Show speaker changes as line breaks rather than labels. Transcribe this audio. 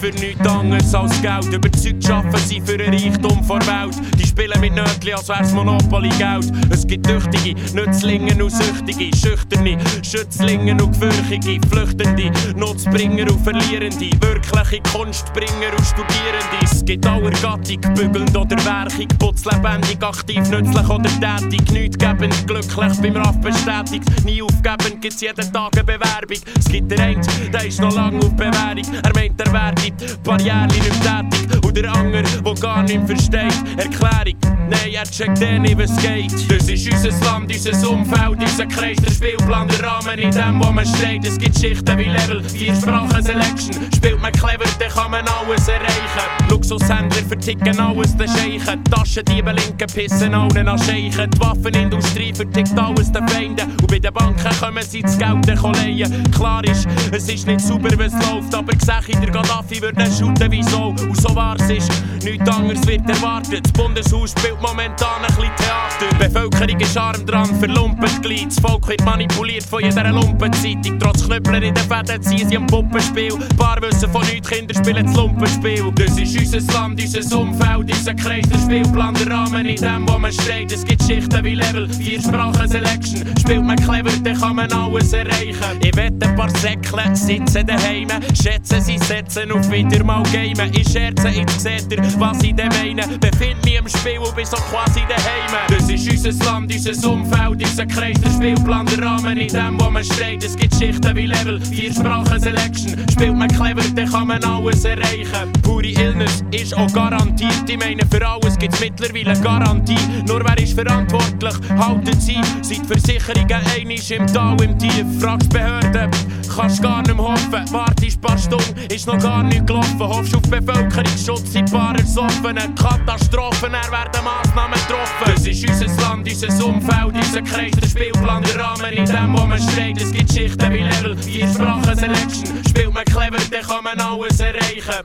für nichts anderes als Geld. Überzeugt schaffen sie für den Reichtum der Welt. Die spielen mit Nötli, als wär's Monopoly Geld. Es gibt Tüchtige, Nützlinge und Süchtige, Schüchterne, Schützlinge und Gefürchige, Flüchtende, Nutzbringer und Verlierende, wirkliche Kunstbringer und Studierende. Es gibt aller Gattung, bügelnd oder werchig, putzlebendig, aktiv, nützlich oder tätig, nichtgebend, glücklich, beim RAF bestätigt, nie aufgebend, gibt's jeden Tag eine Bewerbung. Es gibt der eine, der ist noch lange auf Bewährung, er meint, er werde Barrieren nicht tätig. Und der andere, der gar nicht versteht, Erklärung, nein, er checkt nicht, was geht. Das ist unser Land, unser Umfeld, unser Kreis, der Spielplan, der Rahmen, in dem, wo man steht. Es gibt Schichten wie Level, 4 Sprachen Selection. Spielt man clever, dann kann man alles erreichen. Luxushändler verticken alles den Scheichen. Taschendiebe linken pissen allen an Scheichen. Die Waffenindustrie vertickt alles den Feinden. Und bei den Banken kommen sie das Geld leihen. Klar ist, es ist nicht sauber, was läuft. Aber gesagt, der Gaddafi würde nicht shooten wie so. Und so wahr es ist, nichts anderes wird erwartet. Das Bundeshaus spielt momentan ein bisschen Theater. Die Bevölkerung ist arm dran, verlumpet Glied. Das Volk wird manipuliert von jeder Lumpenzeitung. Trotz Knüppler in den Fäden ziehen sie am Puppenspiel. Ein paar wissen von nichts, Kinder spielen das Lumpenspiel. Das ist unser Land, unser Umfeld, unser Kreis, der Spielplan, der Rahmen, in dem, wo man steht. Es gibt Schichten wie Level, 4 Sprachen Selection. Spielt man clever, dann kann man alles erreichen. Ich wette ein paar Säckle sitzen daheim, schätzen sie setzen auf wieder mal gamen. Ich scherze, jetzt seht ihr, was ich denn meine. Befind mich im Spiel und bin so quasi daheim. Das ist unser Land, unser Umfeld, unser Kreis, der Spielplan, der Rahmen, in dem, wo man steht. Es gibt Schichten wie Level, 4 Sprachen Selection. Spielt man clever, dann kann man alles erreichen. Pure Illness ist auch garantiert. Ich meine, für alles gibt's mittlerweile Garantie. Nur wer ist verantwortlich? Halten sie, sind Versicherungen einig im Tal, im Tief. Fragst Behörden, kannst gar nicht mehr hoffen. Wartest paar Stunden, ist noch gar nicht gelaufen. Hoffst auf Bevölkerungsschutz, in paar ersoffene Katastrophen, er werden Massnahmen getroffen. Das ist unser Land, unser Umfeld, unser Kreis, der Spielplan, der Rahmen, in dem, wo man steht. Es gibt Schichten wie Level, 4 Sprachen Selection. Spielt man clever, dann kann man alles erreichen.